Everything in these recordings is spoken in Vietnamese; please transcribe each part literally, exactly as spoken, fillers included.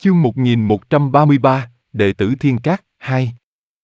Chương một nghìn một trăm ba mươi ba, Đệ tử Thiên Cát, hai.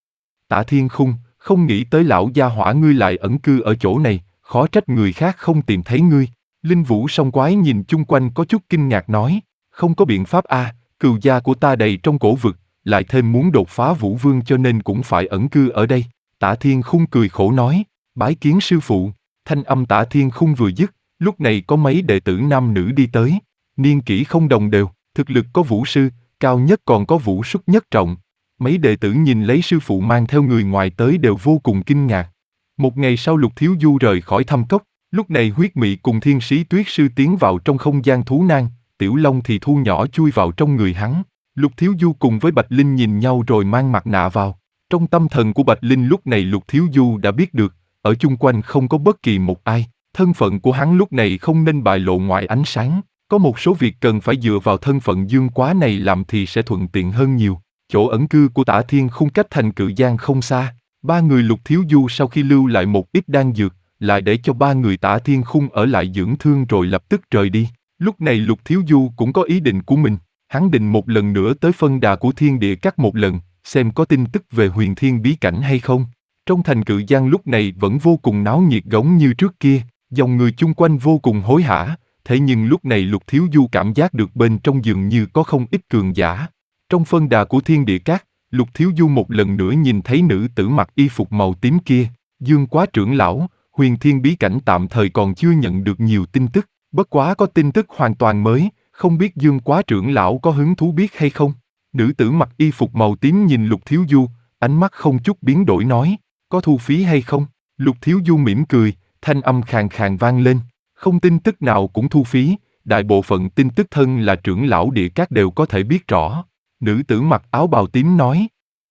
Tạ Thiên Khung, không nghĩ tới lão gia hỏa ngươi lại ẩn cư ở chỗ này, khó trách người khác không tìm thấy ngươi. Linh Vũ song quái nhìn chung quanh có chút kinh ngạc nói, không có biện pháp a, à, cừu gia của ta đầy trong cổ vực, lại thêm muốn đột phá Vũ Vương cho nên cũng phải ẩn cư ở đây. Tạ Thiên Khung cười khổ nói, bái kiến sư phụ. Thanh âm Tạ Thiên Khung vừa dứt, lúc này có mấy đệ tử nam nữ đi tới, niên kỷ không đồng đều, thực lực có vũ sư, cao nhất còn có vũ xuất nhất trọng. Mấy đệ tử nhìn lấy sư phụ mang theo người ngoài tới đều vô cùng kinh ngạc. Một ngày sau Lục Thiếu Du rời khỏi thâm cốc, lúc này Huyết Mị cùng Thiên Sĩ Tuyết Sư tiến vào trong không gian thú nang, Tiểu Long thì thu nhỏ chui vào trong người hắn. Lục Thiếu Du cùng với Bạch Linh nhìn nhau rồi mang mặt nạ vào. Trong tâm thần của Bạch Linh lúc này Lục Thiếu Du đã biết được, ở chung quanh không có bất kỳ một ai, thân phận của hắn lúc này không nên bại lộ ngoài ánh sáng. Có một số việc cần phải dựa vào thân phận dương quá này làm thì sẽ thuận tiện hơn nhiều. Chỗ ẩn cư của Tạ Thiên Khung cách thành Cự Giang không xa. Ba người Lục Thiếu Du sau khi lưu lại một ít đan dược, lại để cho ba người Tạ Thiên Khung ở lại dưỡng thương rồi lập tức rời đi. Lúc này Lục Thiếu Du cũng có ý định của mình. Hắn định một lần nữa tới phân đà của Thiên Địa Các một lần, xem có tin tức về Huyền Thiên bí cảnh hay không. Trong thành Cự Giang lúc này vẫn vô cùng náo nhiệt giống như trước kia, dòng người chung quanh vô cùng hối hả. Thế nhưng lúc này Lục Thiếu Du cảm giác được bên trong dường như có không ít cường giả. Trong phân đà của Thiên Địa Các, Lục Thiếu Du một lần nữa nhìn thấy nữ tử mặc y phục màu tím kia, Dương Quá trưởng lão. Huyền Thiên bí cảnh tạm thời còn chưa nhận được nhiều tin tức, bất quá có tin tức hoàn toàn mới, không biết Dương Quá trưởng lão có hứng thú biết hay không. Nữ tử mặc y phục màu tím nhìn Lục Thiếu Du, ánh mắt không chút biến đổi nói, có thu phí hay không? Lục Thiếu Du mỉm cười, thanh âm khàn khàn vang lên, không tin tức nào cũng thu phí, đại bộ phận tin tức thân là trưởng lão Địa Các đều có thể biết rõ. Nữ tử mặc áo bào tím nói,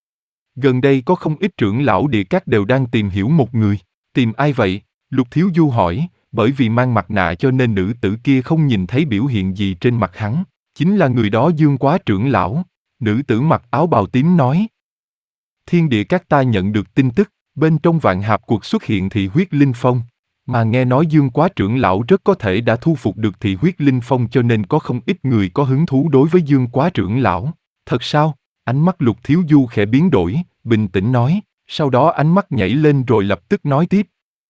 gần đây có không ít trưởng lão Địa Các đều đang tìm hiểu một người. Tìm ai vậy? Lục Thiếu Du hỏi, bởi vì mang mặt nạ cho nên nữ tử kia không nhìn thấy biểu hiện gì trên mặt hắn. Chính là người đó Dương Quá trưởng lão. Nữ tử mặc áo bào tím nói, Thiên Địa Các ta nhận được tin tức, bên trong Vạn Hạp cuộc xuất hiện Thị Huyết Linh Phong. Mà nghe nói Dương Quá trưởng lão rất có thể đã thu phục được Thị Huyết Linh Phong cho nên có không ít người có hứng thú đối với Dương Quá trưởng lão. Thật sao? Ánh mắt Lục Thiếu Du khẽ biến đổi, bình tĩnh nói, sau đó ánh mắt nhảy lên rồi lập tức nói tiếp.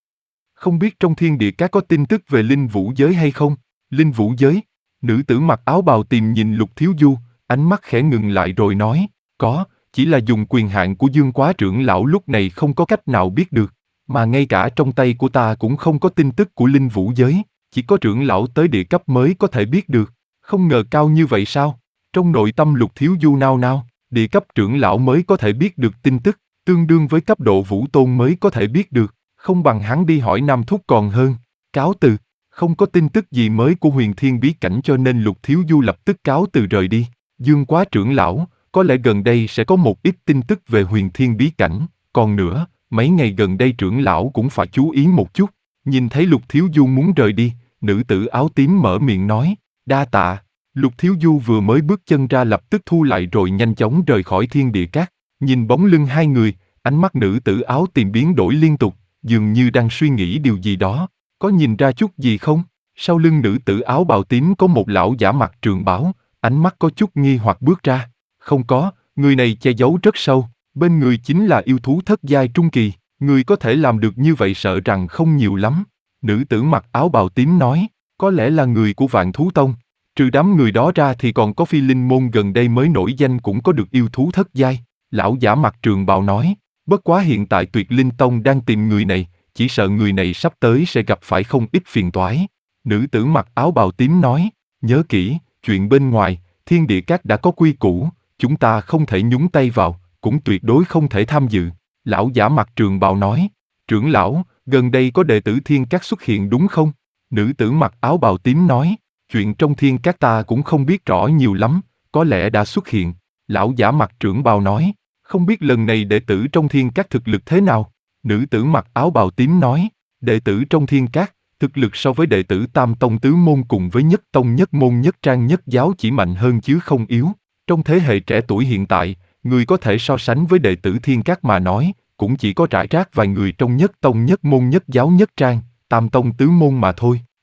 Không biết trong Thiên Địa Các có tin tức về Linh Vũ Giới hay không? Linh Vũ Giới? Nữ tử mặc áo bào tím nhìn Lục Thiếu Du, ánh mắt khẽ ngừng lại rồi nói, có, chỉ là dùng quyền hạn của Dương Quá trưởng lão lúc này không có cách nào biết được, mà ngay cả trong tay của ta cũng không có tin tức của Linh Vũ Giới, chỉ có trưởng lão tới địa cấp mới có thể biết được, không ngờ cao như vậy sao? Trong nội tâm Lục Thiếu Du nao nao, địa cấp trưởng lão mới có thể biết được tin tức, tương đương với cấp độ Vũ Tôn mới có thể biết được, không bằng hắn đi hỏi Nam Thúc còn hơn. Cáo từ, không có tin tức gì mới của Huyền Thiên bí cảnh cho nên Lục Thiếu Du lập tức cáo từ rời đi. Dương Quá trưởng lão, có lẽ gần đây sẽ có một ít tin tức về Huyền Thiên bí cảnh, còn nữa, mấy ngày gần đây trưởng lão cũng phải chú ý một chút. Nhìn thấy Lục Thiếu Du muốn rời đi, nữ tử áo tím mở miệng nói, đa tạ. Lục Thiếu Du vừa mới bước chân ra lập tức thu lại rồi nhanh chóng rời khỏi Thiên Địa Các. Nhìn bóng lưng hai người, ánh mắt nữ tử áo tím biến đổi liên tục, dường như đang suy nghĩ điều gì đó. Có nhìn ra chút gì không? Sau lưng nữ tử áo bào tím có một lão giả mặc trường bào, ánh mắt có chút nghi hoặc bước ra. Không có, người này che giấu rất sâu, bên người chính là yêu thú thất giai trung kỳ, người có thể làm được như vậy sợ rằng không nhiều lắm. Nữ tử mặc áo bào tím nói, có lẽ là người của Vạn Thú Tông. Trừ đám người đó ra thì còn có Phi Linh môn gần đây mới nổi danh cũng có được yêu thú thất giai. Lão giả mặc trường bào nói, bất quá hiện tại Tuyệt Linh Tông đang tìm người này, chỉ sợ người này sắp tới sẽ gặp phải không ít phiền toái. Nữ tử mặc áo bào tím nói, nhớ kỹ, chuyện bên ngoài, Thiên Địa Các đã có quy củ, chúng ta không thể nhúng tay vào, cũng tuyệt đối không thể tham dự. Lão giả mặc trường bào nói, trưởng lão, gần đây có đệ tử Thiên Các xuất hiện đúng không? Nữ tử mặc áo bào tím nói, chuyện trong Thiên Các ta cũng không biết rõ nhiều lắm, có lẽ đã xuất hiện. Lão giả mặc trưởng bào nói, không biết lần này đệ tử trong Thiên Các thực lực thế nào? Nữ tử mặc áo bào tím nói, đệ tử trong Thiên Các, thực lực so với đệ tử Tam Tông Tứ Môn cùng với Nhất Tông Nhất Môn Nhất Trang Nhất Giáo chỉ mạnh hơn chứ không yếu. Trong thế hệ trẻ tuổi hiện tại, người có thể so sánh với đệ tử Thiên Các mà nói, cũng chỉ có rải rác vài người trong Nhất Tông Nhất Môn Nhất Giáo Nhất Trang, Tam Tông Tứ Môn mà thôi.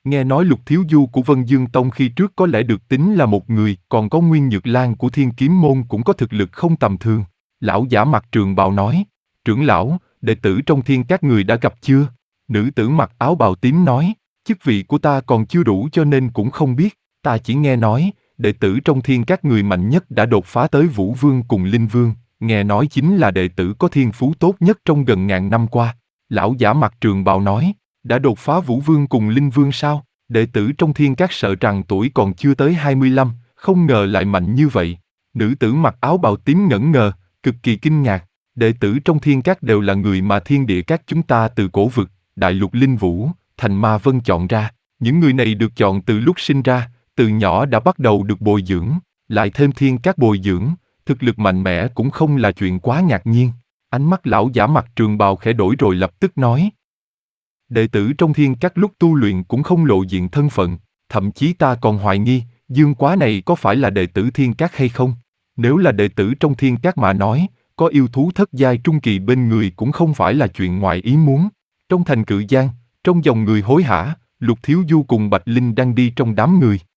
Nghe nói Lục Thiếu Du của Vân Dương Tông khi trước có lẽ được tính là một người, còn có Nguyên Nhược Lan của Thiên Kiếm Môn cũng có thực lực không tầm thường. Lão giả mặc trường bào nói, trưởng lão, đệ tử trong thiên các người đã gặp chưa? Nữ tử mặc áo bào tím nói, chức vị của ta còn chưa đủ cho nên cũng không biết, ta chỉ nghe nói, đệ tử trong thiên các người mạnh nhất đã đột phá tới Vũ Vương cùng Linh Vương, nghe nói chính là đệ tử có thiên phú tốt nhất trong gần ngàn năm qua. Lão giả mặc trường bào nói, đã đột phá Vũ Vương cùng Linh Vương sao? Đệ tử trong thiên các sợ rằng tuổi còn chưa tới hai mươi lăm, không ngờ lại mạnh như vậy. Nữ tử mặc áo bào tím ngẩn ngơ, cực kỳ kinh ngạc. Đệ tử trong thiên các đều là người mà thiên địa các chúng ta từ cổ vực, đại lục linh vũ, thành ma vân chọn ra. Những người này được chọn từ lúc sinh ra, từ nhỏ đã bắt đầu được bồi dưỡng, lại thêm thiên các bồi dưỡng, thực lực mạnh mẽ cũng không là chuyện quá ngạc nhiên. Ánh mắt lão giả mặc trường bào khẽ đổi rồi lập tức nói. Đệ tử trong thiên các lúc tu luyện cũng không lộ diện thân phận, thậm chí ta còn hoài nghi, Dương Quá này có phải là đệ tử thiên các hay không? Nếu là đệ tử trong thiên các mà nói, có yêu thú thất giai trung kỳ bên người cũng không phải là chuyện ngoài ý muốn. Trong thành Cự Giang, trong dòng người hối hả, Lục Thiếu Du cùng Bạch Linh đang đi trong đám người.